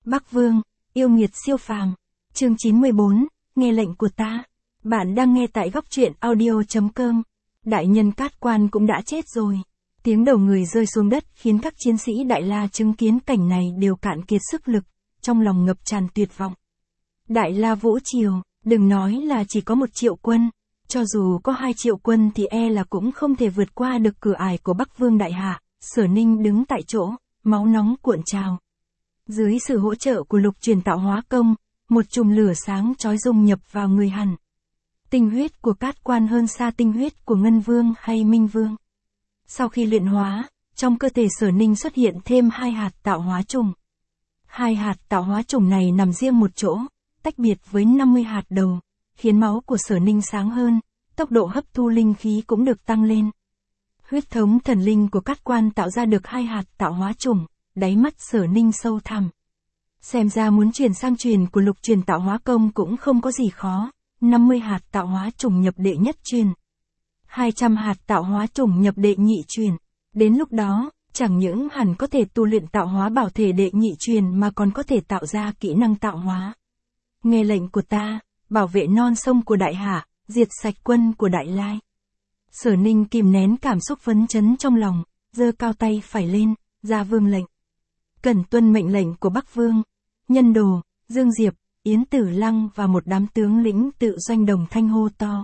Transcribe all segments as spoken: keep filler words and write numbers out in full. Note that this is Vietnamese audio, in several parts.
Bắc Vương, yêu nghiệt siêu phàm. Chương chín mươi bốn, nghe lệnh của ta. Bạn đang nghe tại góc truyện audio chấm com. Đại nhân Cát Quan cũng đã chết rồi. Tiếng đầu người rơi xuống đất khiến các chiến sĩ Đại La chứng kiến cảnh này đều cạn kiệt sức lực, trong lòng ngập tràn tuyệt vọng. Đại La Vũ Triều, đừng nói là chỉ có một triệu quân, cho dù có hai triệu quân thì e là cũng không thể vượt qua được cửa ải của Bắc Vương Đại Hạ. Sở Ninh đứng tại chỗ, máu nóng cuộn trào. Dưới sự hỗ trợ của lục truyền tạo hóa công, một chùm lửa sáng chói dung nhập vào người hắn. Tinh huyết của Cát Quan hơn xa tinh huyết của Ngân Vương hay Minh Vương. Sau khi luyện hóa, trong cơ thể Sở Ninh xuất hiện thêm hai hạt tạo hóa trùng. Hai hạt tạo hóa trùng này nằm riêng một chỗ, tách biệt với năm mươi hạt đầu, khiến máu của Sở Ninh sáng hơn, tốc độ hấp thu linh khí cũng được tăng lên. Huyết thống thần linh của Cát Quan tạo ra được hai hạt tạo hóa trùng, đáy mắt Sở Ninh sâu thẳm. Xem ra muốn chuyển sang truyền của lục truyền tạo hóa công cũng không có gì khó, năm mươi hạt tạo hóa trùng nhập đệ nhất truyền. hai trăm hạt tạo hóa trùng nhập đệ nhị truyền. Đến lúc đó, chẳng những hẳn có thể tu luyện tạo hóa bảo thể đệ nhị truyền mà còn có thể tạo ra kỹ năng tạo hóa. Nghe lệnh của ta, bảo vệ non sông của Đại Hạ, diệt sạch quân của Đại Lai. Sở Ninh kìm nén cảm xúc phấn chấn trong lòng, giơ cao tay phải lên, ra vương lệnh. Cần tuân mệnh lệnh của Bắc Vương. Nhân Đồ, Dương Diệp, Yến Tử Lăng và một đám tướng lĩnh tự doanh đồng thanh hô to.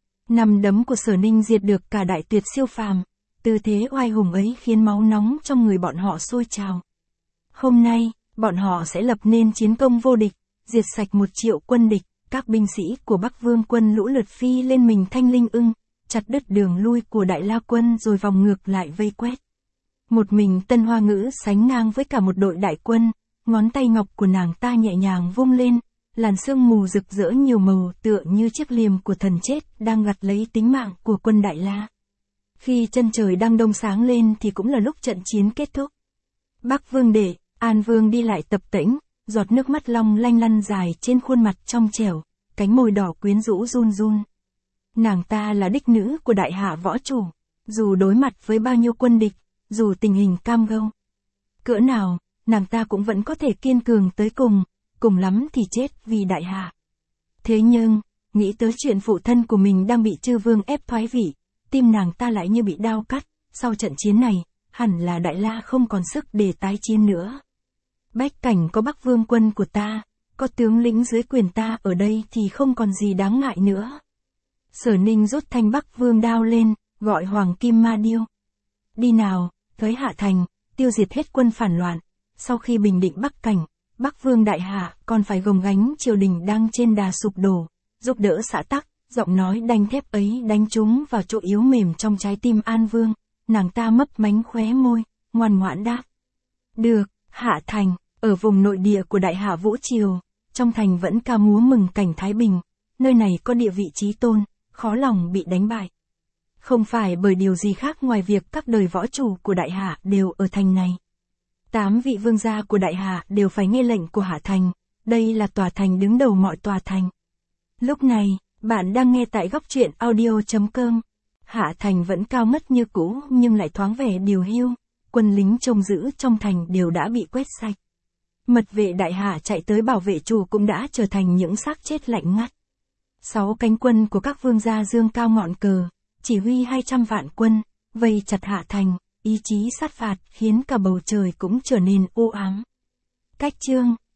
Năm đấm của Sở Ninh diệt được cả đại tuyệt siêu phàm, tư thế oai hùng ấy khiến máu nóng trong người bọn họ sôi trào. Hôm nay, bọn họ sẽ lập nên chiến công vô địch, diệt sạch một triệu quân địch, các binh sĩ của Bắc Vương quân lũ lượt phi lên mình thanh linh ưng, chặt đứt đường lui của Đại La quân rồi vòng ngược lại vây quét. Một mình Tân Hoa Ngữ sánh ngang với cả một đội đại quân, ngón tay ngọc của nàng ta nhẹ nhàng vung lên, làn sương mù rực rỡ nhiều màu tựa như chiếc liềm của thần chết đang gặt lấy tính mạng của quân Đại La. Khi chân trời đang đông sáng lên thì cũng là lúc trận chiến kết thúc. Bắc Vương Đệ, An Vương đi lại tập tễnh, giọt nước mắt long lanh lăn dài trên khuôn mặt trong trẻo, cánh môi đỏ quyến rũ run run. Nàng ta là đích nữ của Đại Hạ võ chủ, dù đối mặt với bao nhiêu quân địch, dù tình hình cam go cỡ nào, nàng ta cũng vẫn có thể kiên cường tới cùng, cùng lắm thì chết vì Đại Hạ. Thế nhưng, nghĩ tới chuyện phụ thân của mình đang bị chư vương ép thoái vị, tim nàng ta lại như bị đao cắt, sau trận chiến này, hẳn là Đại La không còn sức để tái chiến nữa. Bách cảnh có Bắc Vương quân của ta, có tướng lĩnh dưới quyền ta ở đây thì không còn gì đáng ngại nữa. Sở Ninh rút thanh Bắc Vương đao lên, gọi Hoàng Kim Ma Điêu. Đi nào, tới Hạ Thành, tiêu diệt hết quân phản loạn. Sau khi bình định Bắc cảnh, Bắc Vương Đại Hạ còn phải gồng gánh triều đình đang trên đà sụp đổ, giúp đỡ xã tắc. Giọng nói đanh thép ấy đánh trúng vào chỗ yếu mềm trong trái tim An Vương, nàng ta mấp mánh khóe môi, ngoan ngoãn đáp. Được, Hạ Thành, ở vùng nội địa của Đại Hạ Vũ Triều, trong thành vẫn ca múa mừng cảnh Thái Bình, nơi này có địa vị chí tôn, khó lòng bị đánh bại. Không phải bởi điều gì khác ngoài việc các đời võ chủ của Đại Hạ đều ở thành này. Tám vị vương gia của Đại Hạ đều phải nghe lệnh của Hạ Thành, đây là tòa thành đứng đầu mọi tòa thành. Lúc này, bạn đang nghe tại góc truyện audio chấm com. Hạ Thành vẫn cao ngất như cũ nhưng lại thoáng vẻ điều hưu, quân lính trông giữ trong thành đều đã bị quét sạch. Mật vệ Đại Hạ chạy tới bảo vệ chủ cũng đã trở thành những xác chết lạnh ngắt. Sáu cánh quân của các vương gia dương cao ngọn cờ, chỉ huy hai trăm vạn quân, vây chặt Hạ Thành, ý chí sát phạt khiến cả bầu trời cũng trở nên u ám. Cách chương,